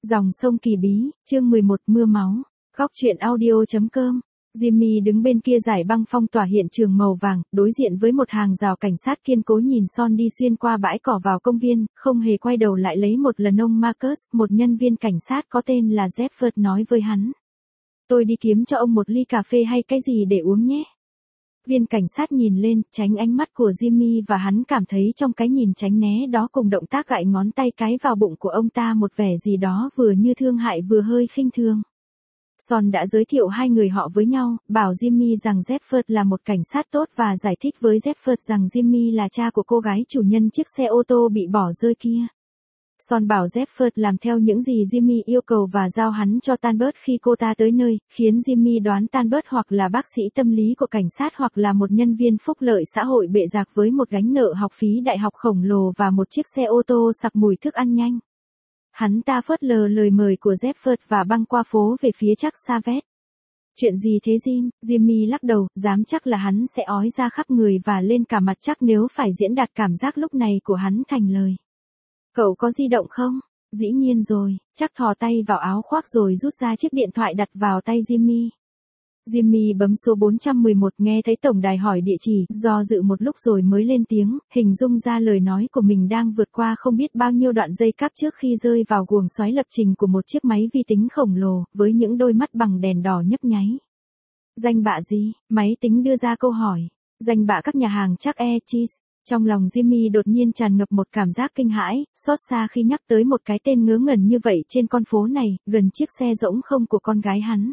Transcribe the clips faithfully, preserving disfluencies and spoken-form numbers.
Dòng sông Kỳ Bí, chương mười một mưa máu. Góc truyện audio.com. Jimmy đứng bên kia dải băng phong tỏa hiện trường màu vàng, đối diện với một hàng rào cảnh sát kiên cố nhìn Son đi xuyên qua bãi cỏ vào công viên, không hề quay đầu lại lấy một lần ông Marcus, một nhân viên cảnh sát có tên là Jefford nói với hắn. Tôi đi kiếm cho ông một ly cà phê hay cái gì để uống nhé. Viên cảnh sát nhìn lên, tránh ánh mắt của Jimmy và hắn cảm thấy trong cái nhìn tránh né đó cùng động tác gãi ngón tay cái vào bụng của ông ta một vẻ gì đó vừa như thương hại vừa hơi khinh thường. Son đã giới thiệu hai người họ với nhau, bảo Jimmy rằng Jefford là một cảnh sát tốt và giải thích với Jefford rằng Jimmy là cha của cô gái chủ nhân chiếc xe ô tô bị bỏ rơi kia. Son bảo Jefford làm theo những gì Jimmy yêu cầu và giao hắn cho Tanbert khi cô ta tới nơi, khiến Jimmy đoán Tanbert hoặc là bác sĩ tâm lý của cảnh sát hoặc là một nhân viên phúc lợi xã hội bệ rạc với một gánh nợ học phí đại học khổng lồ và một chiếc xe ô tô sặc mùi thức ăn nhanh. Hắn ta phớt lờ lời mời của Jefford và băng qua phố về phía chắc Savet. Chuyện gì thế Jim? Jimmy lắc đầu, dám chắc là hắn sẽ ói ra khắp người và lên cả mặt chắc nếu phải diễn đạt cảm giác lúc này của hắn thành lời. Cậu có di động không? Dĩ nhiên rồi, chắc thò tay vào áo khoác rồi rút ra chiếc điện thoại đặt vào tay Jimmy. Jimmy bấm số bốn trăm mười một nghe thấy tổng đài hỏi địa chỉ, do dự một lúc rồi mới lên tiếng, hình dung ra lời nói của mình đang vượt qua không biết bao nhiêu đoạn dây cáp trước khi rơi vào guồng xoáy lập trình của một chiếc máy vi tính khổng lồ, với những đôi mắt bằng đèn đỏ nhấp nháy. Danh bạ gì? Máy tính đưa ra câu hỏi. Danh bạ các nhà hàng chắc E. Cheese. Trong lòng Jimmy đột nhiên tràn ngập một cảm giác kinh hãi, xót xa khi nhắc tới một cái tên ngớ ngẩn như vậy trên con phố này, gần chiếc xe rỗng không của con gái hắn.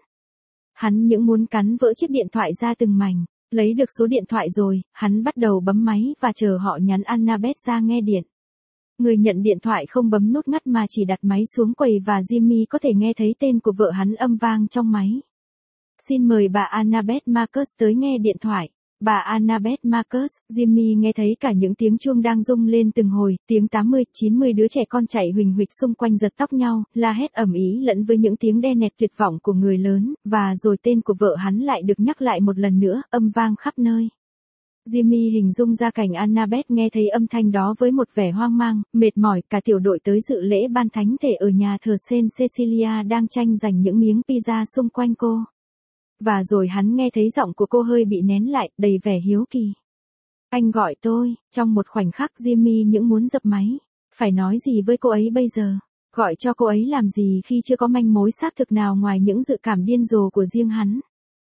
Hắn những muốn cắn vỡ chiếc điện thoại ra từng mảnh, lấy được số điện thoại rồi, hắn bắt đầu bấm máy và chờ họ nhắn Annabeth ra nghe điện. Người nhận điện thoại không bấm nút ngắt mà chỉ đặt máy xuống quầy và Jimmy có thể nghe thấy tên của vợ hắn âm vang trong máy. Xin mời bà Annabeth Marcus tới nghe điện thoại. Bà Annabeth Marcus, Jimmy nghe thấy cả những tiếng chuông đang rung lên từng hồi, tiếng tám mươi, chín mươi đứa trẻ con chạy huỳnh huỵch xung quanh giật tóc nhau, la hét ầm ĩ lẫn với những tiếng đe nẹt tuyệt vọng của người lớn, và rồi tên của vợ hắn lại được nhắc lại một lần nữa, âm vang khắp nơi. Jimmy hình dung ra cảnh Annabeth nghe thấy âm thanh đó với một vẻ hoang mang, mệt mỏi, cả tiểu đội tới dự lễ ban thánh thể ở nhà thờ Saint Cecilia đang tranh giành những miếng pizza xung quanh cô. Và rồi hắn nghe thấy giọng của cô hơi bị nén lại, đầy vẻ hiếu kỳ. Anh gọi tôi, trong một khoảnh khắc Jimmy những muốn dập máy. Phải nói gì với cô ấy bây giờ? Gọi cho cô ấy làm gì khi chưa có manh mối xác thực nào ngoài những dự cảm điên rồ của riêng hắn?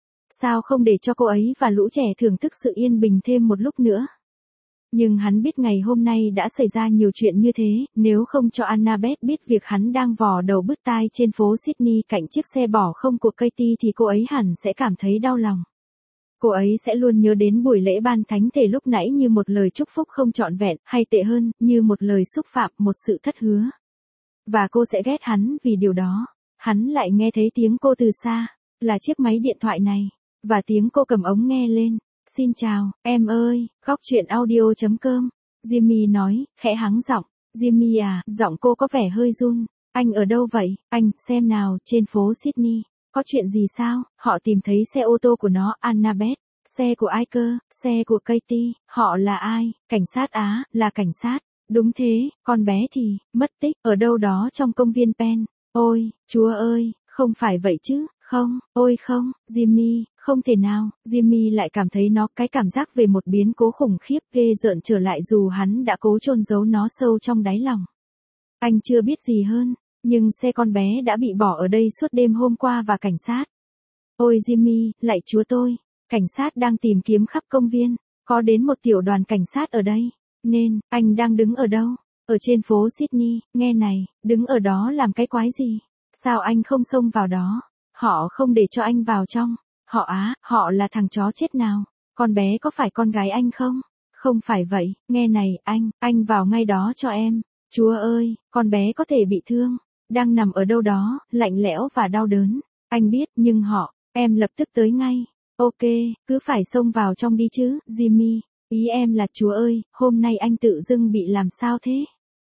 Sao không để cho cô ấy và lũ trẻ thưởng thức sự yên bình thêm một lúc nữa? Nhưng hắn biết ngày hôm nay đã xảy ra nhiều chuyện như thế, nếu không cho Annabeth biết việc hắn đang vò đầu bứt tai trên phố Sydney cạnh chiếc xe bỏ không của Katie thì cô ấy hẳn sẽ cảm thấy đau lòng. Cô ấy sẽ luôn nhớ đến buổi lễ ban thánh thể lúc nãy như một lời chúc phúc không trọn vẹn, hay tệ hơn, như một lời xúc phạm, một sự thất hứa. Và cô sẽ ghét hắn vì điều đó. Hắn lại nghe thấy tiếng cô từ xa, là chiếc máy điện thoại này, và tiếng cô cầm ống nghe lên. Xin chào, em ơi, góc truyện audio.com. Jimmy nói, khẽ hắng giọng. Jimmy à, giọng cô có vẻ hơi run. Anh ở đâu vậy? Anh, xem nào, trên phố Sydney. Có chuyện gì sao? Họ tìm thấy xe ô tô của nó, Annabeth. Xe của ai cơ? Xe của Katie. Họ là ai? Cảnh sát á, là cảnh sát. Đúng thế, con bé thì, mất tích, ở đâu đó trong công viên Penn. Ôi, Chúa ơi, không phải vậy chứ, không, ôi không, Jimmy. Không thể nào, Jimmy lại cảm thấy nó cái cảm giác về một biến cố khủng khiếp ghê rợn trở lại dù hắn đã cố chôn giấu nó sâu trong đáy lòng. Anh chưa biết gì hơn, nhưng xe con bé đã bị bỏ ở đây suốt đêm hôm qua và cảnh sát. Ôi Jimmy, lạy Chúa tôi, cảnh sát đang tìm kiếm khắp công viên, có đến một tiểu đoàn cảnh sát ở đây, nên, anh đang đứng ở đâu? Ở trên phố Sydney, nghe này, đứng ở đó làm cái quái gì? Sao anh không xông vào đó? Họ không để cho anh vào trong. Họ á, họ là thằng chó chết nào? Con bé có phải con gái anh không? Không phải vậy, nghe này, anh, anh vào ngay đó cho em. Chúa ơi, con bé có thể bị thương, đang nằm ở đâu đó, lạnh lẽo và đau đớn. Anh biết, nhưng họ, em lập tức tới ngay. Ok, cứ phải xông vào trong đi chứ, Jimmy. Ý em là Chúa ơi, hôm nay anh tự dưng bị làm sao thế?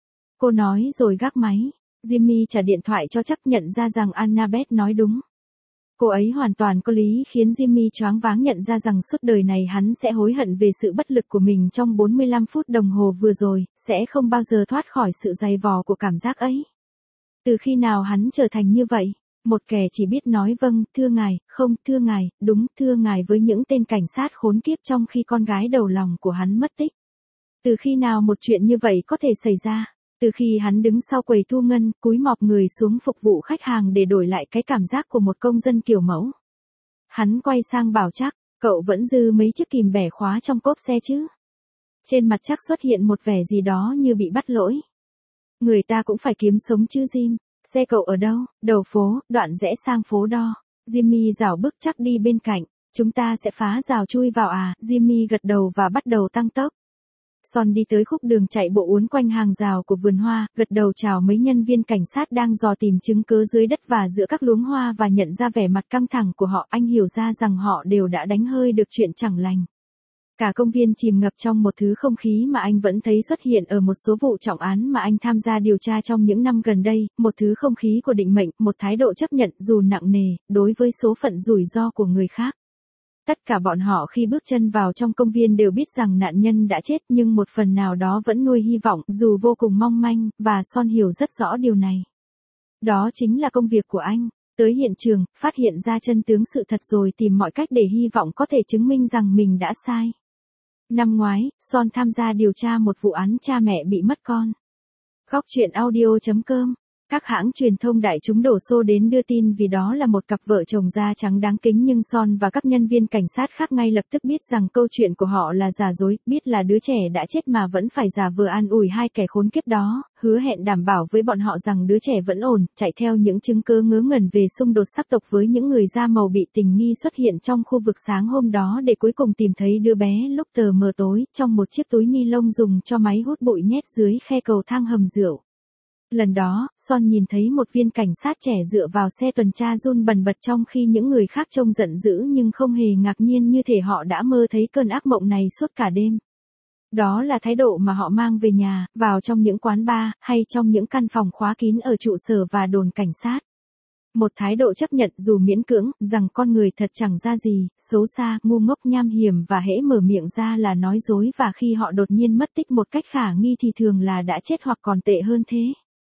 Cô nói rồi gác máy. Jimmy trả điện thoại cho chắc nhận ra rằng Annabeth nói đúng. Cô ấy hoàn toàn có lý khiến Jimmy choáng váng nhận ra rằng suốt đời này hắn sẽ hối hận về sự bất lực của mình trong bốn mươi lăm phút đồng hồ vừa rồi, sẽ không bao giờ thoát khỏi sự dày vò của cảm giác ấy. Từ khi nào hắn trở thành như vậy? Một kẻ chỉ biết nói vâng, thưa ngài, không, thưa ngài, đúng, thưa ngài với những tên cảnh sát khốn kiếp trong khi con gái đầu lòng của hắn mất tích. Từ khi nào một chuyện như vậy có thể xảy ra? Từ khi hắn đứng sau quầy thu ngân, cúi mọp người xuống phục vụ khách hàng để đổi lại cái cảm giác của một công dân kiểu mẫu. Hắn quay sang bảo Trác, cậu vẫn dư mấy chiếc kìm bẻ khóa trong cốp xe chứ? Trên mặt Trác xuất hiện một vẻ gì đó như bị bắt lỗi. Người ta cũng phải kiếm sống chứ Jim. Xe cậu ở đâu? Đầu phố, đoạn rẽ sang phố đo. Jimmy rảo bước Trác đi bên cạnh. Chúng ta sẽ phá rào chui vào à? Jimmy gật đầu và bắt đầu tăng tốc. Son đi tới khúc đường chạy bộ uốn quanh hàng rào của vườn hoa, gật đầu chào mấy nhân viên cảnh sát đang dò tìm chứng cứ dưới đất và giữa các luống hoa và nhận ra vẻ mặt căng thẳng của họ. Anh hiểu ra rằng họ đều đã đánh hơi được chuyện chẳng lành. Cả công viên chìm ngập trong một thứ không khí mà anh vẫn thấy xuất hiện ở một số vụ trọng án mà anh tham gia điều tra trong những năm gần đây, một thứ không khí của định mệnh, một thái độ chấp nhận dù nặng nề, đối với số phận rủi ro của người khác. Tất cả bọn họ khi bước chân vào trong công viên đều biết rằng nạn nhân đã chết nhưng một phần nào đó vẫn nuôi hy vọng dù vô cùng mong manh, và Son hiểu rất rõ điều này. Đó chính là công việc của anh. Tới hiện trường, phát hiện ra chân tướng sự thật rồi tìm mọi cách để hy vọng có thể chứng minh rằng mình đã sai. Năm ngoái, Son tham gia điều tra một vụ án cha mẹ bị mất con. Góc truyện audio chấm com. Các hãng truyền thông đại chúng đổ xô đến đưa tin vì đó là một cặp vợ chồng da trắng đáng kính, nhưng Son và các nhân viên cảnh sát khác ngay lập tức biết rằng câu chuyện của họ là giả dối, biết là đứa trẻ đã chết mà vẫn phải giả vờ an ủi hai kẻ khốn kiếp đó, hứa hẹn đảm bảo với bọn họ rằng đứa trẻ vẫn ổn, chạy theo những chứng cứ ngớ ngẩn về xung đột sắc tộc với những người da màu bị tình nghi xuất hiện trong khu vực sáng hôm đó để cuối cùng tìm thấy đứa bé lúc tờ mờ tối trong một chiếc túi ni lông dùng cho máy hút bụi nhét dưới khe cầu thang hầm rượu. Lần đó, Son nhìn thấy một viên cảnh sát trẻ dựa vào xe tuần tra run bần bật trong khi những người khác trông giận dữ nhưng không hề ngạc nhiên, như thể họ đã mơ thấy cơn ác mộng này suốt cả đêm. Đó là thái độ mà họ mang về nhà, vào trong những quán bar, hay trong những căn phòng khóa kín ở trụ sở và đồn cảnh sát. Một thái độ chấp nhận dù miễn cưỡng, rằng con người thật chẳng ra gì, xấu xa, ngu ngốc, nham hiểm và hễ mở miệng ra là nói dối, và khi họ đột nhiên mất tích một cách khả nghi thì thường là đã chết hoặc còn tệ hơn thế.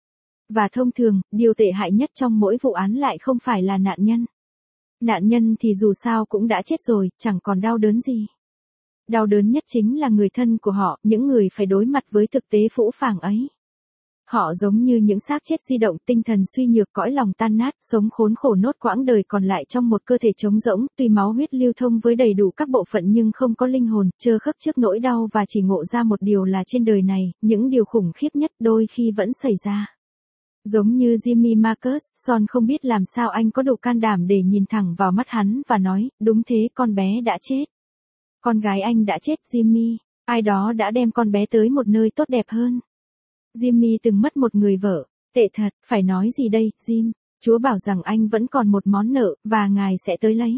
Và thông thường, điều tệ hại nhất trong mỗi vụ án lại không phải là nạn nhân. Nạn nhân thì dù sao cũng đã chết rồi, chẳng còn đau đớn gì. Đau đớn nhất chính là người thân của họ, những người phải đối mặt với thực tế phũ phàng ấy. Họ giống như những xác chết di động, tinh thần suy nhược, cõi lòng tan nát, sống khốn khổ nốt quãng đời còn lại trong một cơ thể trống rỗng, tuy máu huyết lưu thông với đầy đủ các bộ phận nhưng không có linh hồn, trơ khớp trước nỗi đau và chỉ ngộ ra một điều là trên đời này, những điều khủng khiếp nhất đôi khi vẫn xảy ra. Giống như Jimmy Marcus, Son không biết làm sao anh có đủ can đảm để nhìn thẳng vào mắt hắn và nói, đúng thế, con bé đã chết. Con gái anh đã chết Jimmy, ai đó đã đem con bé tới một nơi tốt đẹp hơn. Jimmy từng mất một người vợ, tệ thật, phải nói gì đây, Jim, Chúa bảo rằng anh vẫn còn một món nợ, và Ngài sẽ tới lấy.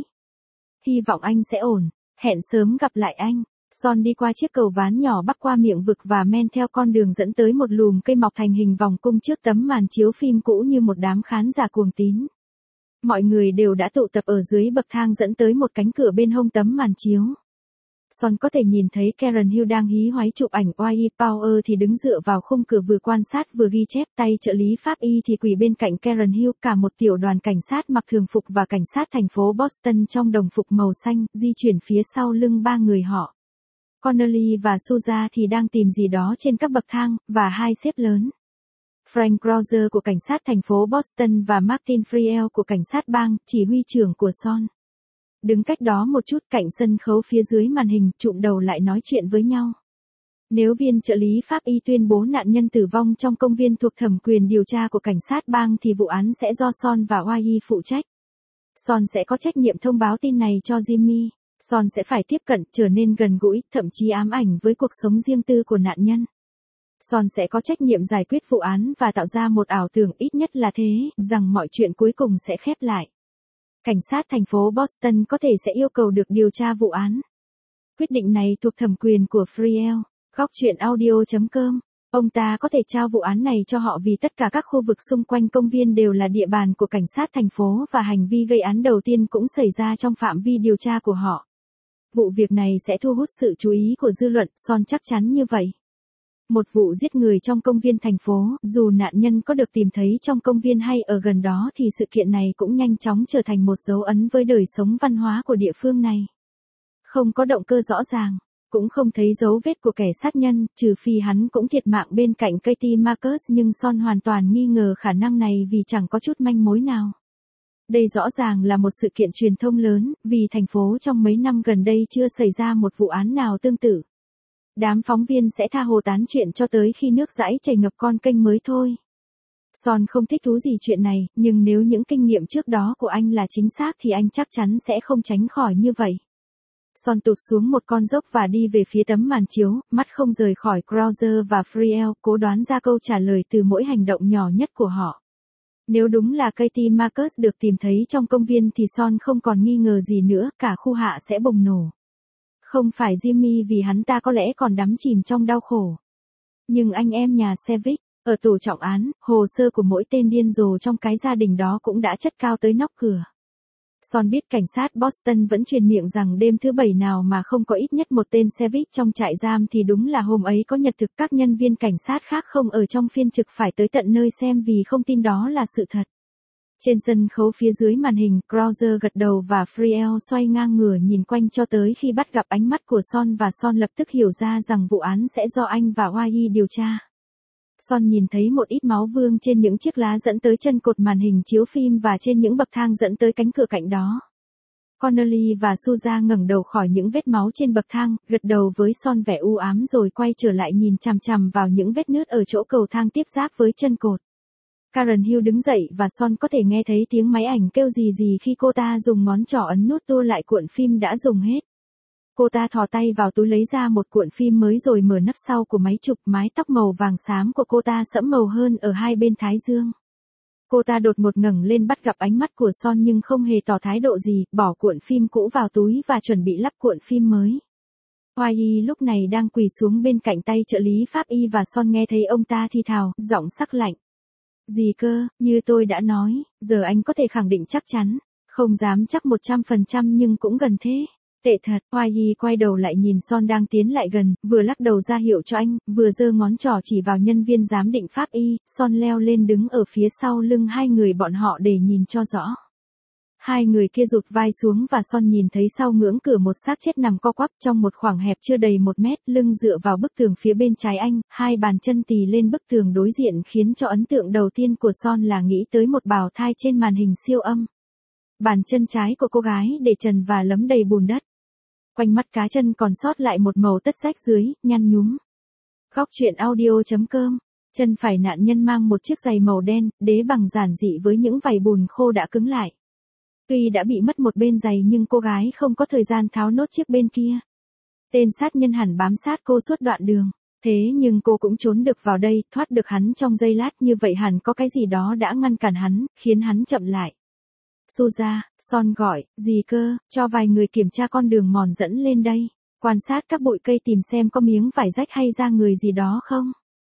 Hy vọng anh sẽ ổn, hẹn sớm gặp lại anh. Son đi qua chiếc cầu ván nhỏ bắc qua miệng vực và men theo con đường dẫn tới một lùm cây mọc thành hình vòng cung trước tấm màn chiếu phim cũ như một đám khán giả cuồng tín. Mọi người đều đã tụ tập ở dưới bậc thang dẫn tới một cánh cửa bên hông tấm màn chiếu. Son có thể nhìn thấy Karen Hill đang hí hoáy chụp ảnh, Wyatt Power thì đứng dựa vào khung cửa vừa quan sát vừa ghi chép, tay trợ lý pháp y thì quỳ bên cạnh Karen Hill, cả một tiểu đoàn cảnh sát mặc thường phục và cảnh sát thành phố Boston trong đồng phục màu xanh, di chuyển phía sau lưng ba người họ. Connolly và Souza thì đang tìm gì đó trên các bậc thang, và hai sếp lớn. Frank Krauser của cảnh sát thành phố Boston và Martin Friel của cảnh sát bang, chỉ huy trưởng của Son. Đứng cách đó một chút cạnh sân khấu phía dưới màn hình, trụm đầu lại nói chuyện với nhau. Nếu viên trợ lý pháp y tuyên bố nạn nhân tử vong trong công viên thuộc thẩm quyền điều tra của cảnh sát bang thì vụ án sẽ do Son và Wyatt phụ trách. Son sẽ có trách nhiệm thông báo tin này cho Jimmy. Son sẽ phải tiếp cận, trở nên gần gũi, thậm chí ám ảnh với cuộc sống riêng tư của nạn nhân. Son sẽ có trách nhiệm giải quyết vụ án và tạo ra một ảo tưởng, ít nhất là thế, rằng mọi chuyện cuối cùng sẽ khép lại. Cảnh sát thành phố Boston có thể sẽ yêu cầu được điều tra vụ án. Quyết định này thuộc thẩm quyền của Friel. Góc truyện audio chấm com. Ông ta có thể trao vụ án này cho họ vì tất cả các khu vực xung quanh công viên đều là địa bàn của cảnh sát thành phố và hành vi gây án đầu tiên cũng xảy ra trong phạm vi điều tra của họ. Vụ việc này sẽ thu hút sự chú ý của dư luận, Son chắc chắn như vậy. Một vụ giết người trong công viên thành phố, dù nạn nhân có được tìm thấy trong công viên hay ở gần đó thì sự kiện này cũng nhanh chóng trở thành một dấu ấn với đời sống văn hóa của địa phương này. Không có động cơ rõ ràng, cũng không thấy dấu vết của kẻ sát nhân, trừ phi hắn cũng thiệt mạng bên cạnh Katie Marcus, nhưng Son hoàn toàn nghi ngờ khả năng này vì chẳng có chút manh mối nào. Đây rõ ràng là một sự kiện truyền thông lớn, vì thành phố trong mấy năm gần đây chưa xảy ra một vụ án nào tương tự. Đám phóng viên sẽ tha hồ tán chuyện cho tới khi nước dãi chảy ngập con kênh mới thôi. Son không thích thú gì chuyện này, nhưng nếu những kinh nghiệm trước đó của anh là chính xác thì anh chắc chắn sẽ không tránh khỏi như vậy. Son tụt xuống một con dốc và đi về phía tấm màn chiếu, mắt không rời khỏi Krauser và Friel, cố đoán ra câu trả lời từ mỗi hành động nhỏ nhất của họ. Nếu đúng là Katie Marcus được tìm thấy trong công viên thì Son không còn nghi ngờ gì nữa, cả khu hạ sẽ bùng nổ. Không phải Jimmy, vì hắn ta có lẽ còn đắm chìm trong đau khổ. Nhưng anh em nhà Sevich, ở tù trọng án, hồ sơ của mỗi tên điên rồ trong cái gia đình đó cũng đã chất cao tới nóc cửa. Son biết cảnh sát Boston vẫn truyền miệng rằng đêm thứ bảy nào mà không có ít nhất một tên Sevich trong trại giam thì đúng là hôm ấy có nhật thực. Các nhân viên cảnh sát khác không ở trong phiên trực phải tới tận nơi xem vì không tin đó là sự thật. Trên sân khấu phía dưới màn hình, Krauser gật đầu và Friel xoay ngang ngửa nhìn quanh cho tới khi bắt gặp ánh mắt của Son, và Son lập tức hiểu ra rằng vụ án sẽ do anh và Wyatt điều tra. Son nhìn thấy một ít máu vương trên những chiếc lá dẫn tới chân cột màn hình chiếu phim và trên những bậc thang dẫn tới cánh cửa cạnh đó. Connolly và Souza ngẩng đầu khỏi những vết máu trên bậc thang, gật đầu với Son vẻ u ám rồi quay trở lại nhìn chằm chằm vào những vết nứt ở chỗ cầu thang tiếp giáp với chân cột. Karen Hill đứng dậy và Son có thể nghe thấy tiếng máy ảnh kêu gì gì khi cô ta dùng ngón trỏ ấn nút tua lại cuộn phim đã dùng hết. Cô ta thò tay vào túi lấy ra một cuộn phim mới rồi mở nắp sau của máy chụp. Mái tóc màu vàng xám của cô ta sẫm màu hơn ở hai bên thái dương. Cô ta đột ngột ngẩng lên bắt gặp ánh mắt của Son nhưng không hề tỏ thái độ gì, bỏ cuộn phim cũ vào túi và chuẩn bị lắp cuộn phim mới. Wyatt lúc này đang quỳ xuống bên cạnh tay trợ lý pháp y và Son nghe thấy ông ta thì thào, giọng sắc lạnh. Gì cơ, như tôi đã nói, giờ anh có thể khẳng định chắc chắn, không dám chắc một trăm phần trăm nhưng cũng gần thế. Tệ thật. Wyatt quay đầu lại nhìn Son đang tiến lại gần, vừa lắc đầu ra hiệu cho anh, vừa giơ ngón trỏ chỉ vào nhân viên giám định pháp y. Son leo lên đứng ở phía sau lưng hai người bọn họ để nhìn cho rõ. Hai người kia rụt vai xuống và Son nhìn thấy sau ngưỡng cửa một xác chết nằm co quắp trong một khoảng hẹp chưa đầy một mét, lưng dựa vào bức tường phía bên trái anh, hai bàn chân tì lên bức tường đối diện khiến cho ấn tượng đầu tiên của Son là nghĩ tới một bào thai trên màn hình siêu âm. Bàn chân trái của cô gái để trần và lấm đầy bùn đất. Quanh mắt cá chân còn sót lại một màu tất rách dưới, nhăn nhúm. Góc truyện audio chấm com. Chân phải nạn nhân mang một chiếc giày màu đen, đế bằng giản dị với những vảy bùn khô đã cứng lại. Tuy đã bị mất một bên giày nhưng cô gái không có thời gian tháo nốt chiếc bên kia. Tên sát nhân hẳn bám sát cô suốt đoạn đường. Thế nhưng cô cũng trốn được vào đây, thoát được hắn trong giây lát, như vậy hẳn có cái gì đó đã ngăn cản hắn, khiến hắn chậm lại. Souza, Son gọi, gì cơ, cho vài người kiểm tra con đường mòn dẫn lên đây. Quan sát các bụi cây tìm xem có miếng vải rách hay da người gì đó không.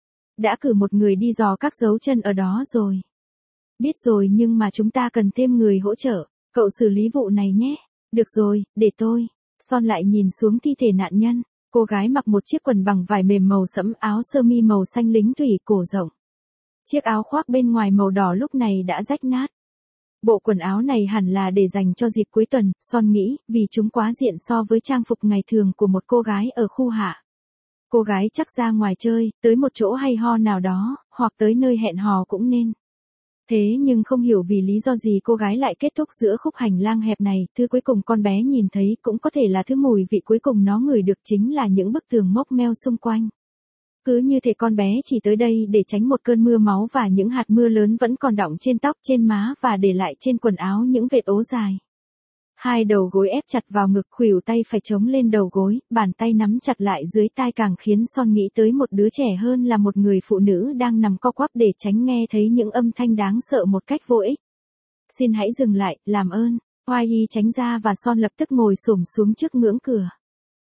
Đã cử một người đi dò các dấu chân ở đó rồi. Biết rồi, nhưng mà chúng ta cần thêm người hỗ trợ. Cậu xử lý vụ này nhé. Được rồi, để tôi. Son lại nhìn xuống thi thể nạn nhân. Cô gái mặc một chiếc quần bằng vải mềm màu sẫm, áo sơ mi màu xanh lính thủy cổ rộng. Chiếc áo khoác bên ngoài màu đỏ lúc này đã rách nát. Bộ quần áo này hẳn là để dành cho dịp cuối tuần, Son nghĩ, vì chúng quá diện so với trang phục ngày thường của một cô gái ở khu hạ. Cô gái chắc ra ngoài chơi, tới một chỗ hay ho nào đó, hoặc tới nơi hẹn hò cũng nên. Thế nhưng không hiểu vì lý do gì cô gái lại kết thúc giữa khúc hành lang hẹp này, thứ cuối cùng con bé nhìn thấy cũng có thể là thứ mùi vị cuối cùng nó ngửi được chính là những bức tường mốc meo xung quanh. Cứ như thể con bé chỉ tới đây để tránh một cơn mưa máu và những hạt mưa lớn vẫn còn đọng trên tóc, trên má và để lại trên quần áo những vệt ố dài. Hai đầu gối ép chặt vào ngực, khuỷu tay phải chống lên đầu gối, bàn tay nắm chặt lại dưới tai càng khiến Son nghĩ tới một đứa trẻ hơn là một người phụ nữ đang nằm co quắp để tránh nghe thấy những âm thanh đáng sợ một cách vô ích. Xin hãy dừng lại, làm ơn. Wyatt tránh ra và Son lập tức ngồi xổm xuống trước ngưỡng cửa.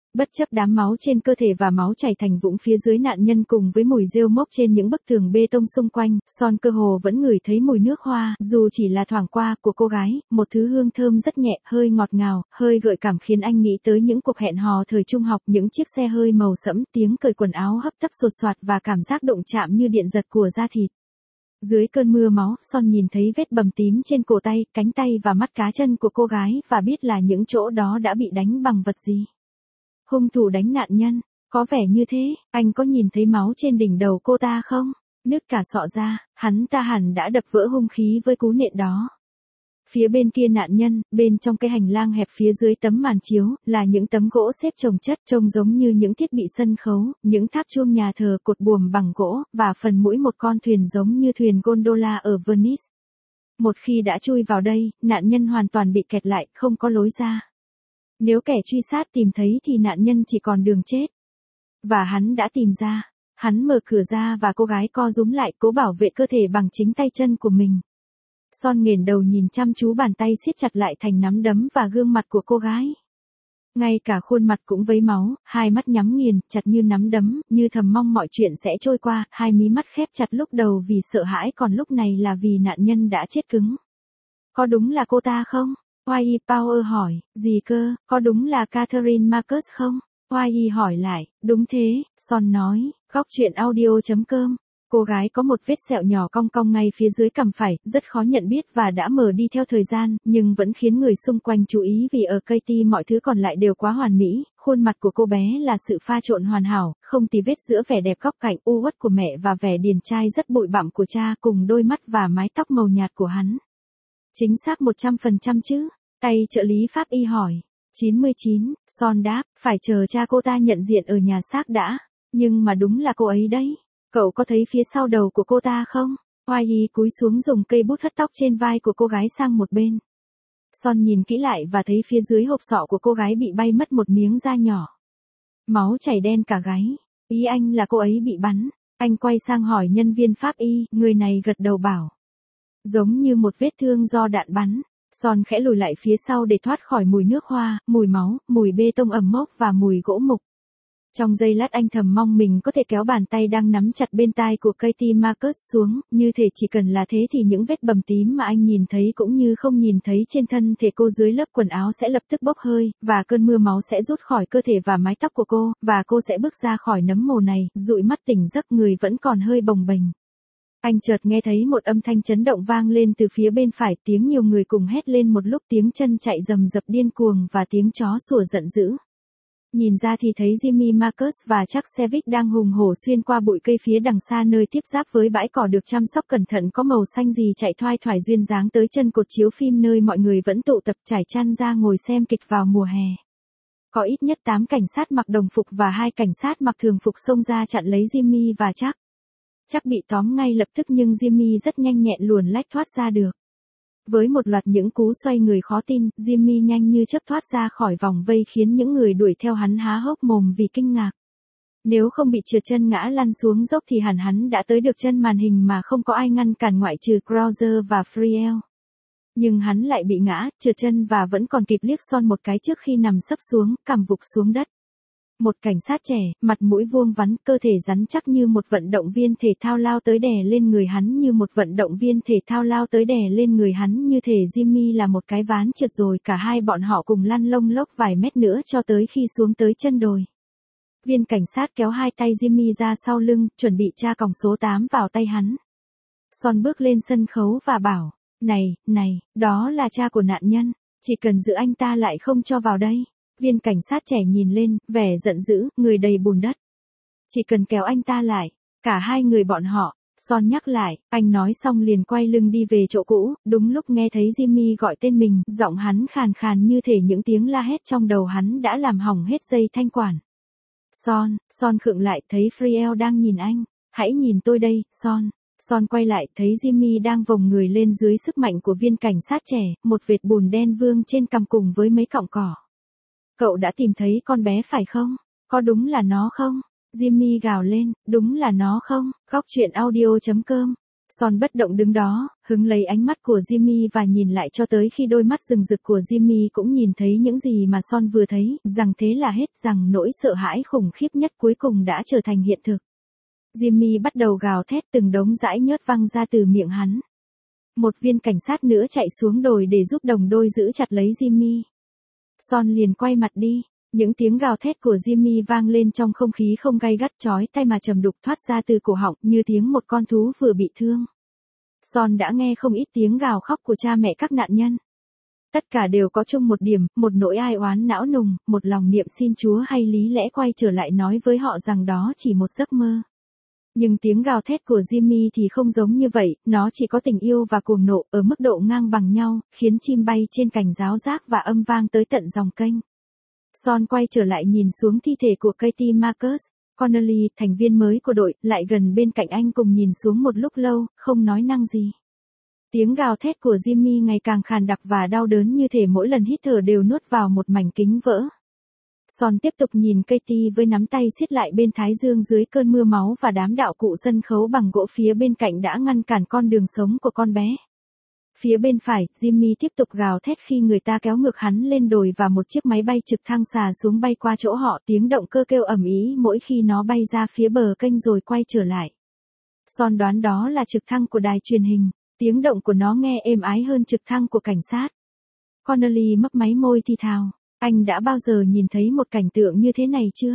Bất chấp đám máu trên cơ thể và máu chảy thành vũng phía dưới nạn nhân cùng với mùi rêu mốc trên những bức tường bê tông xung quanh, Son cơ hồ vẫn ngửi thấy mùi nước hoa, dù chỉ là thoảng qua, của cô gái, một thứ hương thơm rất nhẹ, hơi ngọt ngào, hơi gợi cảm khiến anh nghĩ tới những cuộc hẹn hò thời trung học, những chiếc xe hơi màu sẫm, tiếng cởi quần áo hấp tấp sột soạt và cảm giác đụng chạm như điện giật của da thịt. Dưới cơn mưa máu, Son nhìn thấy vết bầm tím trên cổ tay, cánh tay và mắt cá chân của cô gái và biết là những chỗ đó đã bị đánh bằng vật gì. Hung thủ đánh nạn nhân, có vẻ như thế, anh có nhìn thấy máu trên đỉnh đầu cô ta không? Nứt cả sọ ra, hắn ta hẳn đã đập vỡ hung khí với cú nện đó. Phía bên kia nạn nhân, bên trong cái hành lang hẹp phía dưới tấm màn chiếu, là những tấm gỗ xếp chồng chất trông giống như những thiết bị sân khấu, những tháp chuông nhà thờ cột buồm bằng gỗ, và phần mũi một con thuyền giống như thuyền gondola ở Venice. Một khi đã chui vào đây, nạn nhân hoàn toàn bị kẹt lại, không có lối ra. Nếu kẻ truy sát tìm thấy thì nạn nhân chỉ còn đường chết. Và hắn đã tìm ra. Hắn mở cửa ra và cô gái co rúm lại cố bảo vệ cơ thể bằng chính tay chân của mình. Son nghển đầu nhìn chăm chú bàn tay siết chặt lại thành nắm đấm và gương mặt của cô gái. Ngay cả khuôn mặt cũng vấy máu, hai mắt nhắm nghiền, chặt như nắm đấm, như thầm mong mọi chuyện sẽ trôi qua, hai mí mắt khép chặt lúc đầu vì sợ hãi còn lúc này là vì nạn nhân đã chết cứng. Có đúng là cô ta không? Wyatt Power hỏi, gì cơ, có đúng là Catherine Marcus không? Wyatt hỏi lại, đúng thế, Son nói, góc truyện audio chấm com. Cô gái có một vết sẹo nhỏ cong cong ngay phía dưới cằm phải, rất khó nhận biết và đã mờ đi theo thời gian, nhưng vẫn khiến người xung quanh chú ý vì ở Katie mọi thứ còn lại đều quá hoàn mỹ, khuôn mặt của cô bé là sự pha trộn hoàn hảo, không tì vết giữa vẻ đẹp góc cạnh u uất của mẹ và vẻ điển trai rất bụi bặm của cha cùng đôi mắt và mái tóc màu nhạt của hắn. Chính xác một trăm phần trăm chứ? Tay trợ lý pháp y hỏi. chín mươi chín, Son đáp, phải chờ cha cô ta nhận diện ở nhà xác đã. Nhưng mà đúng là cô ấy đấy. Cậu có thấy phía sau đầu của cô ta không? Wyatt cúi xuống dùng cây bút hất tóc trên vai của cô gái sang một bên. Son nhìn kỹ lại và thấy phía dưới hộp sọ của cô gái bị bay mất một miếng da nhỏ. Máu chảy đen cả gáy. Ý anh là cô ấy bị bắn. Anh quay sang hỏi nhân viên pháp y, người này gật đầu bảo. Giống như một vết thương do đạn bắn. Son khẽ lùi lại phía sau để thoát khỏi mùi nước hoa, mùi máu, mùi bê tông ẩm mốc và mùi gỗ mục. Trong giây lát anh thầm mong mình có thể kéo bàn tay đang nắm chặt bên tai của Katie Marcus xuống, như thể chỉ cần là thế thì những vết bầm tím mà anh nhìn thấy cũng như không nhìn thấy trên thân thể cô dưới lớp quần áo sẽ lập tức bốc hơi, và cơn mưa máu sẽ rút khỏi cơ thể và mái tóc của cô, và cô sẽ bước ra khỏi nấm mồ này, dụi mắt tỉnh giấc người vẫn còn hơi bồng bềnh. Anh chợt nghe thấy một âm thanh chấn động vang lên từ phía bên phải, tiếng nhiều người cùng hét lên một lúc, tiếng chân chạy rầm rập điên cuồng và tiếng chó sủa giận dữ. Nhìn ra thì thấy Jimmy Marcus và Chuck Sevic đang hùng hổ xuyên qua bụi cây phía đằng xa nơi tiếp giáp với bãi cỏ được chăm sóc cẩn thận có màu xanh gì chạy thoai thoải duyên dáng tới chân cột chiếu phim nơi mọi người vẫn tụ tập trải chăn ra ngồi xem kịch vào mùa hè. Có ít nhất tám cảnh sát mặc đồng phục và hai cảnh sát mặc thường phục xông ra chặn lấy Jimmy và Chuck. Chuck bị tóm ngay lập tức nhưng Jimmy rất nhanh nhẹn luồn lách thoát ra được. Với một loạt những cú xoay người khó tin, Jimmy nhanh như chớp thoát ra khỏi vòng vây khiến những người đuổi theo hắn há hốc mồm vì kinh ngạc. Nếu không bị trượt chân ngã lăn xuống dốc thì hẳn hắn đã tới được chân màn hình mà không có ai ngăn cản ngoại trừ Krauser và Friel. Nhưng hắn lại bị ngã, trượt chân và vẫn còn kịp liếc Son một cái trước khi nằm sấp xuống, cằm vụt xuống đất. Một cảnh sát trẻ, mặt mũi vuông vắn, cơ thể rắn chắc như một vận động viên thể thao lao tới đè lên người hắn như một vận động viên thể thao lao tới đè lên người hắn như thể Jimmy là một cái ván trượt rồi cả hai bọn họ cùng lăn lông lốc vài mét nữa cho tới khi xuống tới chân đồi. Viên cảnh sát kéo hai tay Jimmy ra sau lưng, chuẩn bị tra còng số tám vào tay hắn. Son bước lên sân khấu và bảo, này, này, đó là cha của nạn nhân, chỉ cần giữ anh ta lại không cho vào đây. Viên cảnh sát trẻ nhìn lên, vẻ giận dữ, người đầy bùn đất. Chỉ cần kéo anh ta lại, cả hai người bọn họ, Son nhắc lại, anh nói xong liền quay lưng đi về chỗ cũ, đúng lúc nghe thấy Jimmy gọi tên mình, giọng hắn khàn khàn như thể những tiếng la hét trong đầu hắn đã làm hỏng hết dây thanh quản. Son, Son khựng lại thấy Friel đang nhìn anh, hãy nhìn tôi đây, Son. Son quay lại thấy Jimmy đang vòng người lên dưới sức mạnh của viên cảnh sát trẻ, một vệt bùn đen vương trên cằm cùng với mấy cọng cỏ. Cậu đã tìm thấy con bé phải không? Có đúng là nó không? Jimmy gào lên, đúng là nó không? Góc truyện audio chấm com Son bất động đứng đó, hứng lấy ánh mắt của Jimmy và nhìn lại cho tới khi đôi mắt rừng rực của Jimmy cũng nhìn thấy những gì mà Son vừa thấy, rằng thế là hết, rằng nỗi sợ hãi khủng khiếp nhất cuối cùng đã trở thành hiện thực. Jimmy bắt đầu gào thét, từng đống dãi nhớt văng ra từ miệng hắn. Một viên cảnh sát nữa chạy xuống đồi để giúp đồng đôi giữ chặt lấy Jimmy. Son liền quay mặt đi. Những tiếng gào thét của Jimmy vang lên trong không khí không gay gắt chói tai mà trầm đục thoát ra từ cổ họng như tiếng một con thú vừa bị thương. Son đã nghe không ít tiếng gào khóc của cha mẹ các nạn nhân. Tất cả đều có chung một điểm, một nỗi ai oán não nùng, một lòng niệm xin Chúa hay lý lẽ quay trở lại nói với họ rằng đó chỉ một giấc mơ. Nhưng tiếng gào thét của Jimmy thì không giống như vậy, nó chỉ có tình yêu và cuồng nộ ở mức độ ngang bằng nhau, khiến chim bay trên cành ráo rác và âm vang tới tận dòng kênh. Son quay trở lại nhìn xuống thi thể của Katie Marcus. Connolly, thành viên mới của đội, lại gần bên cạnh anh cùng nhìn xuống một lúc lâu, không nói năng gì. Tiếng gào thét của Jimmy ngày càng khàn đặc và đau đớn như thể mỗi lần hít thở đều nuốt vào một mảnh kính vỡ. Son tiếp tục nhìn Katie với nắm tay siết lại bên thái dương dưới cơn mưa máu và đám đạo cụ sân khấu bằng gỗ phía bên cạnh đã ngăn cản con đường sống của con bé. Phía bên phải, Jimmy tiếp tục gào thét khi người ta kéo ngược hắn lên đồi và một chiếc máy bay trực thăng xà xuống bay qua chỗ họ, tiếng động cơ kêu ầm ĩ mỗi khi nó bay ra phía bờ kênh rồi quay trở lại. Son đoán đó là trực thăng của đài truyền hình, tiếng động của nó nghe êm ái hơn trực thăng của cảnh sát. Connolly mấp máy môi thì thào, anh đã bao giờ nhìn thấy một cảnh tượng như thế này chưa?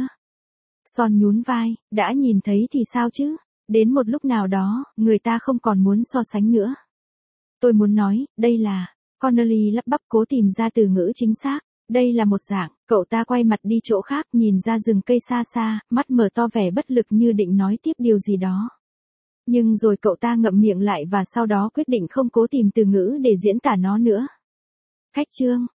Son nhún vai, đã nhìn thấy thì sao chứ, đến một lúc nào đó, người ta không còn muốn so sánh nữa. Tôi muốn nói, đây là, Connolly lắp bắp cố tìm ra từ ngữ chính xác, đây là một dạng, cậu ta quay mặt đi chỗ khác nhìn ra rừng cây xa xa, mắt mở to vẻ bất lực như định nói tiếp điều gì đó. Nhưng rồi cậu ta ngậm miệng lại và sau đó quyết định không cố tìm từ ngữ để diễn tả nó nữa. Khách chương